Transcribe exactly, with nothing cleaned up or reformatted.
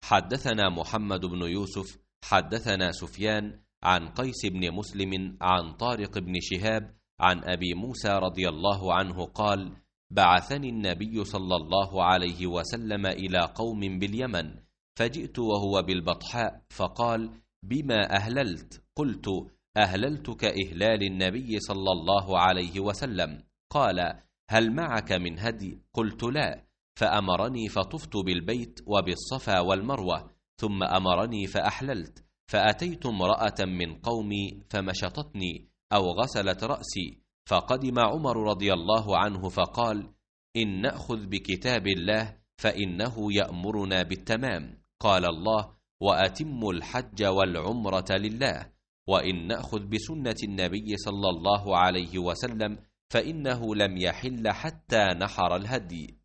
حدثنا محمد بن يوسف حدثنا سفيان عن قيس بن مسلم عن طارق بن شهاب عن أبي موسى رضي الله عنه قال: بعثني النبي صلى الله عليه وسلم إلى قوم باليمن، فجئت وهو بالبطحاء، فقال: بما أهللت؟ قلت: أهللت كإهلال النبي صلى الله عليه وسلم. قال: هل معك من هدي؟ قلت: لا. فأمرني فطفت بالبيت وبالصفا والمروة، ثم أمرني فأحللت، فأتيت امرأة من قومي فمشطتني أو غسلت رأسي، فقدم عمر رضي الله عنه فقال: إن نأخذ بكتاب الله فإنه يأمرنا بالتمام. قال الله: وأتموا الحج والعمرة لله. وإن نأخذ بسنة النبي صلى الله عليه وسلم فإنه لم يحل حتى نحر الهدي.